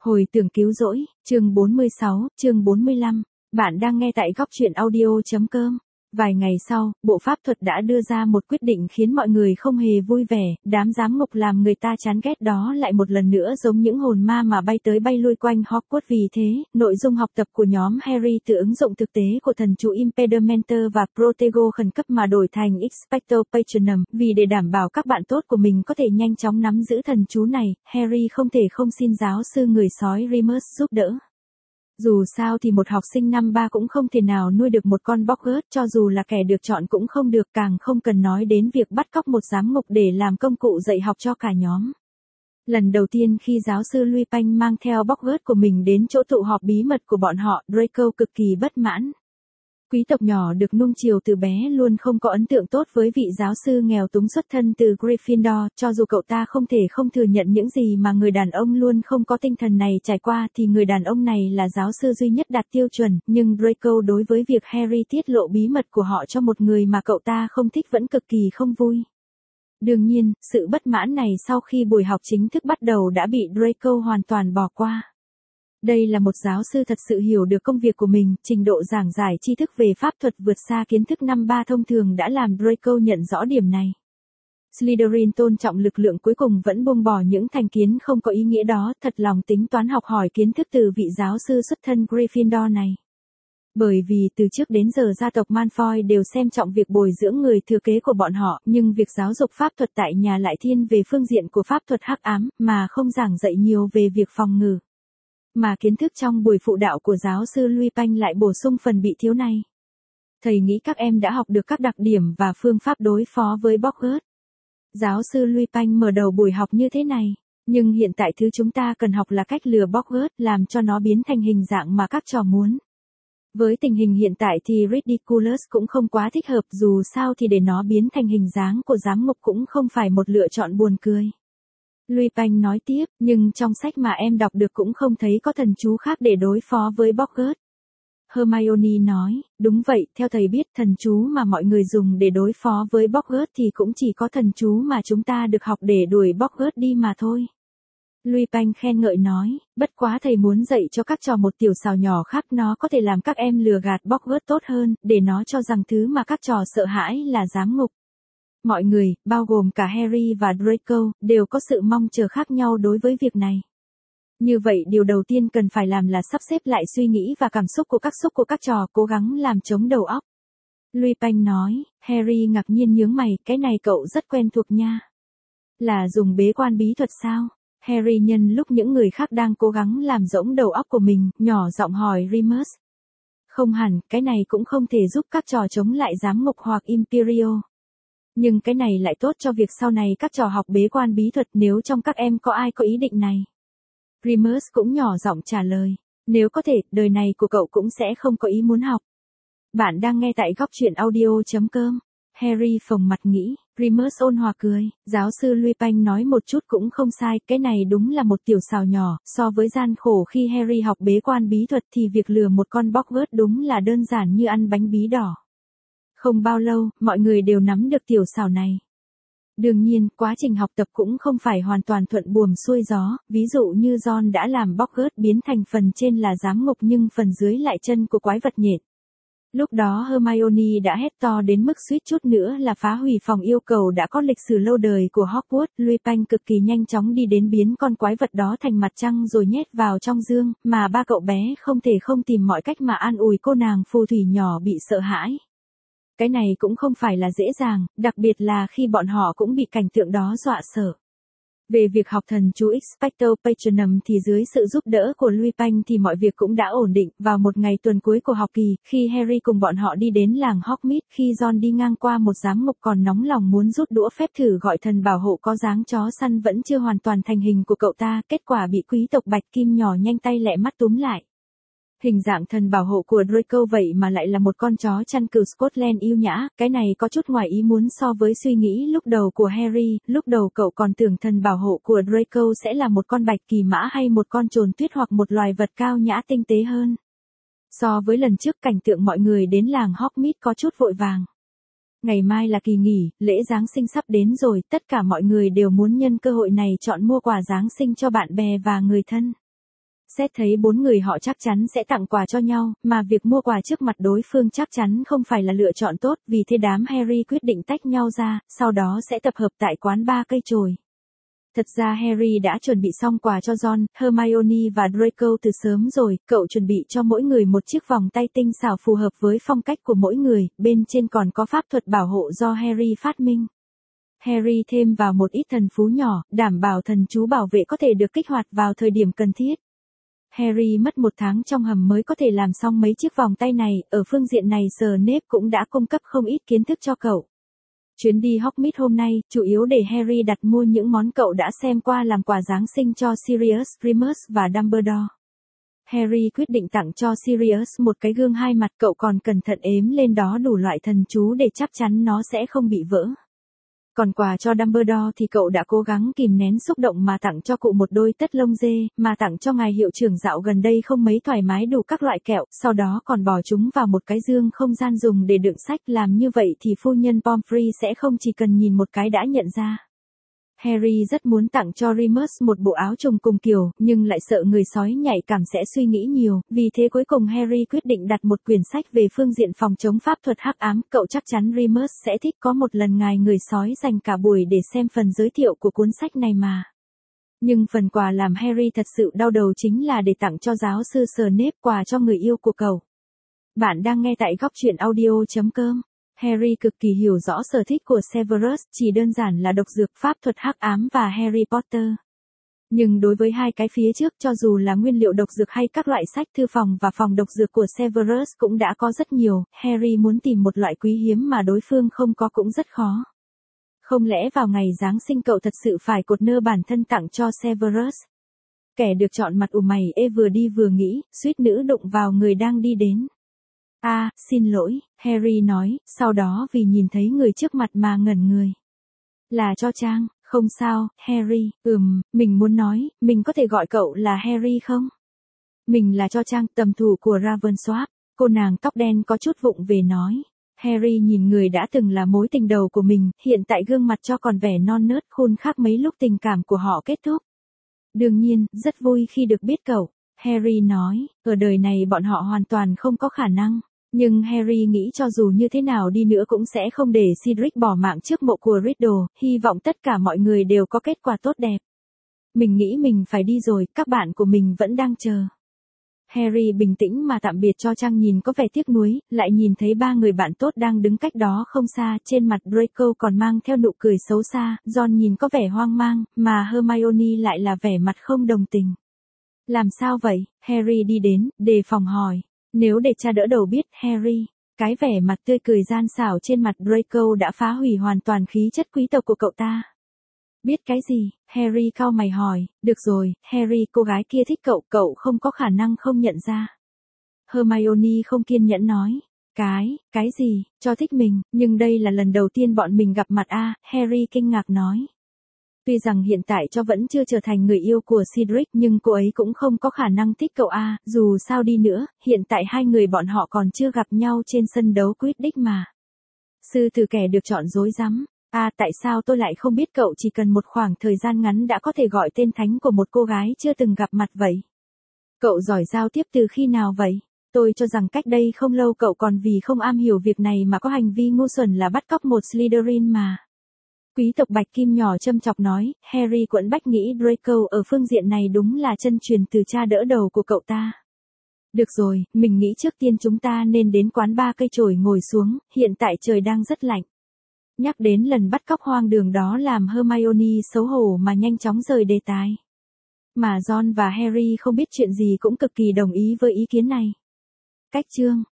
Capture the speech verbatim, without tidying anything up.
Hồi tưởng cứu rỗi, chương bốn mươi sáu, chương bốn mươi lăm. Bạn đang nghe tại góc truyện audio.com. Vài ngày sau, Bộ Pháp thuật đã đưa ra một quyết định khiến mọi người không hề vui vẻ, đám giám ngục làm người ta chán ghét đó lại một lần nữa giống những hồn ma mà bay tới bay lui quanh Hogwarts. Vì thế, nội dung học tập của nhóm Harry từ ứng dụng thực tế của thần chú Impedimenter và Protego khẩn cấp mà đổi thành Expecto Patronum. Vì để đảm bảo các bạn tốt của mình có thể nhanh chóng nắm giữ thần chú này, Harry không thể không xin giáo sư người sói Remus giúp đỡ. Dù sao thì một học sinh năm ba cũng không thể nào nuôi được một con Boggart, cho dù là kẻ được chọn cũng không được, càng không cần nói đến việc bắt cóc một giám ngục để làm công cụ dạy học cho cả nhóm. Lần đầu tiên khi giáo sư Lupin mang theo Boggart của mình đến chỗ tụ họp bí mật của bọn họ, Draco cực kỳ bất mãn. Quý tộc nhỏ được nuông chiều từ bé luôn không có ấn tượng tốt với vị giáo sư nghèo túng xuất thân từ Gryffindor, cho dù cậu ta không thể không thừa nhận những gì mà người đàn ông luôn không có tinh thần này trải qua thì người đàn ông này là giáo sư duy nhất đạt tiêu chuẩn, nhưng Draco đối với việc Harry tiết lộ bí mật của họ cho một người mà cậu ta không thích vẫn cực kỳ không vui. Đương nhiên, sự bất mãn này sau khi buổi học chính thức bắt đầu đã bị Draco hoàn toàn bỏ qua. Đây là một giáo sư thật sự hiểu được công việc của mình, trình độ giảng giải tri thức về pháp thuật vượt xa kiến thức năm ba thông thường đã làm Draco nhận rõ điểm này. Slytherin tôn trọng lực lượng cuối cùng vẫn buông bỏ những thành kiến không có ý nghĩa đó, thật lòng tính toán học hỏi kiến thức từ vị giáo sư xuất thân Gryffindor này. Bởi vì từ trước đến giờ gia tộc Malfoy đều xem trọng việc bồi dưỡng người thừa kế của bọn họ, nhưng việc giáo dục pháp thuật tại nhà lại thiên về phương diện của pháp thuật hắc ám, mà không giảng dạy nhiều về việc phòng ngự. Mà kiến thức trong buổi phụ đạo của giáo sư Lupin lại bổ sung phần bị thiếu này. Thầy nghĩ các em đã học được các đặc điểm và phương pháp đối phó với Boggart. Giáo sư Lupin mở đầu buổi học như thế này. Nhưng hiện tại thứ chúng ta cần học là cách lừa Boggart, làm cho nó biến thành hình dạng mà các trò muốn. Với tình hình hiện tại thì Ridiculous cũng không quá thích hợp, dù sao thì để nó biến thành hình dáng của giám ngục cũng không phải một lựa chọn buồn cười. Lupin nói tiếp, nhưng trong sách mà em đọc được cũng không thấy có thần chú khác để đối phó với Boggart. Hermione nói, đúng vậy, theo thầy biết thần chú mà mọi người dùng để đối phó với Boggart thì cũng chỉ có thần chú mà chúng ta được học để đuổi Boggart đi mà thôi. Lupin khen ngợi nói, bất quá thầy muốn dạy cho các trò một tiểu xào nhỏ khác, nó có thể làm các em lừa gạt Boggart tốt hơn, để nó cho rằng thứ mà các trò sợ hãi là giám ngục. Mọi người, bao gồm cả Harry và Draco, đều có sự mong chờ khác nhau đối với việc này. Như vậy điều đầu tiên cần phải làm là sắp xếp lại suy nghĩ và cảm xúc của các xúc của các trò, cố gắng làm trống đầu óc. Lupin nói, Harry ngạc nhiên nhướng mày, cái này cậu rất quen thuộc nha. Là dùng bế quan bí thuật sao? Harry nhân lúc những người khác đang cố gắng làm rỗng đầu óc của mình, nhỏ giọng hỏi Remus. Không hẳn, cái này cũng không thể giúp các trò chống lại giám ngục hoặc Imperial. Nhưng cái này lại tốt cho việc sau này các trò học bế quan bí thuật nếu trong các em có ai có ý định này. Remus cũng nhỏ giọng trả lời, nếu có thể, đời này của cậu cũng sẽ không có ý muốn học. Bạn đang nghe tại góc truyện audio.com. Harry phồng mặt nghĩ, Remus ôn hòa cười, giáo sư Lupin nói một chút cũng không sai, cái này đúng là một tiểu xào nhỏ, so với gian khổ khi Harry học bế quan bí thuật thì việc lừa một con Boggart đúng là đơn giản như ăn bánh bí đỏ. Không bao lâu, mọi người đều nắm được tiểu xảo này. Đương nhiên, quá trình học tập cũng không phải hoàn toàn thuận buồm xuôi gió, ví dụ như Ron đã làm Boggart biến thành phần trên là giám ngục nhưng phần dưới lại chân của quái vật nhện. Lúc đó Hermione đã hét to đến mức suýt chút nữa là phá hủy phòng yêu cầu đã có lịch sử lâu đời của Hogwarts. Lupin cực kỳ nhanh chóng đi đến biến con quái vật đó thành mặt trăng rồi nhét vào trong dương, mà ba cậu bé không thể không tìm mọi cách mà an ủi cô nàng phù thủy nhỏ bị sợ hãi. Cái này cũng không phải là dễ dàng, đặc biệt là khi bọn họ cũng bị cảnh tượng đó dọa sợ. Về việc học thần chú Expecto Patronum thì dưới sự giúp đỡ của Lupin thì mọi việc cũng đã ổn định. Vào một ngày tuần cuối của học kỳ, khi Harry cùng bọn họ đi đến làng Hogsmeade, khi Ron đi ngang qua một giám ngục còn nóng lòng muốn rút đũa phép thử gọi thần bảo hộ có dáng chó săn vẫn chưa hoàn toàn thành hình của cậu ta, kết quả bị quý tộc Bạch Kim nhỏ nhanh tay lẹ mắt túm lại. Hình dạng thần bảo hộ của Draco vậy mà lại là một con chó chăn cừu Scotland yêu nhã, cái này có chút ngoài ý muốn so với suy nghĩ lúc đầu của Harry, lúc đầu cậu còn tưởng thần bảo hộ của Draco sẽ là một con bạch kỳ mã hay một con trồn tuyết hoặc một loài vật cao nhã tinh tế hơn. So với lần trước cảnh tượng mọi người đến làng Hogsmeade có chút vội vàng. Ngày mai là kỳ nghỉ, lễ Giáng sinh sắp đến rồi, tất cả mọi người đều muốn nhân cơ hội này chọn mua quà Giáng sinh cho bạn bè và người thân. Xét thấy bốn người họ chắc chắn sẽ tặng quà cho nhau, mà việc mua quà trước mặt đối phương chắc chắn không phải là lựa chọn tốt, vì thế đám Harry quyết định tách nhau ra, sau đó sẽ tập hợp tại quán ba cây chổi. Thật ra Harry đã chuẩn bị xong quà cho Ron, Hermione và Draco từ sớm rồi, cậu chuẩn bị cho mỗi người một chiếc vòng tay tinh xảo phù hợp với phong cách của mỗi người, bên trên còn có pháp thuật bảo hộ do Harry phát minh. Harry thêm vào một ít thần phú nhỏ, đảm bảo thần chú bảo vệ có thể được kích hoạt vào thời điểm cần thiết. Harry mất một tháng trong hầm mới có thể làm xong mấy chiếc vòng tay này, ở phương diện này Snape cũng đã cung cấp không ít kiến thức cho cậu. Chuyến đi Hogsmeade hôm nay, chủ yếu để Harry đặt mua những món cậu đã xem qua làm quà Giáng sinh cho Sirius, Remus và Dumbledore. Harry quyết định tặng cho Sirius một cái gương hai mặt, cậu còn cẩn thận ếm lên đó đủ loại thần chú để chắc chắn nó sẽ không bị vỡ. Còn quà cho Dumbledore thì cậu đã cố gắng kìm nén xúc động mà tặng cho cụ một đôi tất lông dê, mà tặng cho ngài hiệu trưởng dạo gần đây không mấy thoải mái đủ các loại kẹo, sau đó còn bỏ chúng vào một cái dương không gian dùng để đựng sách, làm như vậy thì phu nhân Pomfrey sẽ không chỉ cần nhìn một cái đã nhận ra. Harry rất muốn tặng cho Remus một bộ áo trùng cùng kiểu, nhưng lại sợ người sói nhạy cảm sẽ suy nghĩ nhiều, vì thế cuối cùng Harry quyết định đặt một quyển sách về phương diện phòng chống pháp thuật hắc ám, cậu chắc chắn Remus sẽ thích. Có một lần ngài người sói dành cả buổi để xem phần giới thiệu của cuốn sách này mà. Nhưng phần quà làm Harry thật sự đau đầu chính là để tặng cho giáo sư Snape, quà cho người yêu của cậu. Bạn đang nghe tại góc truyện audio chấm com. Harry cực kỳ hiểu rõ sở thích của Severus, chỉ đơn giản là độc dược, pháp thuật hắc ám và Harry Potter. Nhưng đối với hai cái phía trước, cho dù là nguyên liệu độc dược hay các loại sách thư phòng và phòng độc dược của Severus cũng đã có rất nhiều, Harry muốn tìm một loại quý hiếm mà đối phương không có cũng rất khó. Không lẽ vào ngày Giáng sinh cậu thật sự phải cột nơ bản thân tặng cho Severus? Kẻ được chọn mặt ủ mày ê vừa đi vừa nghĩ, suýt nữa đụng vào người đang đi đến. A, à, xin lỗi, Harry nói, sau đó vì nhìn thấy người trước mặt mà ngẩn người. Là cho Trang, không sao, Harry, ừm, mình muốn nói, mình có thể gọi cậu là Harry không? Mình là cho Trang, tầm thủ của Ravensworth, cô nàng tóc đen có chút vụng về nói. Harry nhìn người đã từng là mối tình đầu của mình, hiện tại gương mặt cho còn vẻ non nớt khôn khác mấy lúc tình cảm của họ kết thúc. Đương nhiên, rất vui khi được biết cậu, Harry nói, ở đời này bọn họ hoàn toàn không có khả năng. Nhưng Harry nghĩ cho dù như thế nào đi nữa cũng sẽ không để Cedric bỏ mạng trước mộ của Riddle, hy vọng tất cả mọi người đều có kết quả tốt đẹp. Mình nghĩ mình phải đi rồi, các bạn của mình vẫn đang chờ. Harry bình tĩnh mà tạm biệt cho Trang, nhìn có vẻ tiếc nuối, lại nhìn thấy ba người bạn tốt đang đứng cách đó không xa, trên mặt Draco còn mang theo nụ cười xấu xa, Ron nhìn có vẻ hoang mang, mà Hermione lại là vẻ mặt không đồng tình. Làm sao vậy? Harry đi đến, đề phòng hỏi. Nếu để cha đỡ đầu biết, Harry, cái vẻ mặt tươi cười gian xảo trên mặt Draco đã phá hủy hoàn toàn khí chất quý tộc của cậu ta. Biết cái gì? Harry cau mày hỏi. Được rồi, Harry, cô gái kia thích cậu, cậu không có khả năng không nhận ra. Hermione không kiên nhẫn nói. Cái, cái gì, cho thích mình, nhưng đây là lần đầu tiên bọn mình gặp mặt a, Harry kinh ngạc nói. Tuy rằng hiện tại cho vẫn chưa trở thành người yêu của Cedric nhưng cô ấy cũng không có khả năng thích cậu a, dù sao đi nữa, hiện tại hai người bọn họ còn chưa gặp nhau trên sân đấu Quidditch mà. Sư tử kẻ được chọn rối rắm. A, à, tại sao tôi lại không biết cậu chỉ cần một khoảng thời gian ngắn đã có thể gọi tên thánh của một cô gái chưa từng gặp mặt vậy? Cậu giỏi giao tiếp từ khi nào vậy? Tôi cho rằng cách đây không lâu cậu còn vì không am hiểu việc này mà có hành vi ngu xuẩn là bắt cóc một Slytherin mà. Quý tộc Bạch Kim nhỏ châm chọc nói, Harry quẫn bách nghĩ Draco ở phương diện này đúng là chân truyền từ cha đỡ đầu của cậu ta. Được rồi, mình nghĩ trước tiên chúng ta nên đến quán ba cây chổi ngồi xuống, hiện tại trời đang rất lạnh. Nhắc đến lần bắt cóc hoang đường đó làm Hermione xấu hổ mà nhanh chóng rời đề tài. Mà Ron và Harry không biết chuyện gì cũng cực kỳ đồng ý với ý kiến này. Cách chương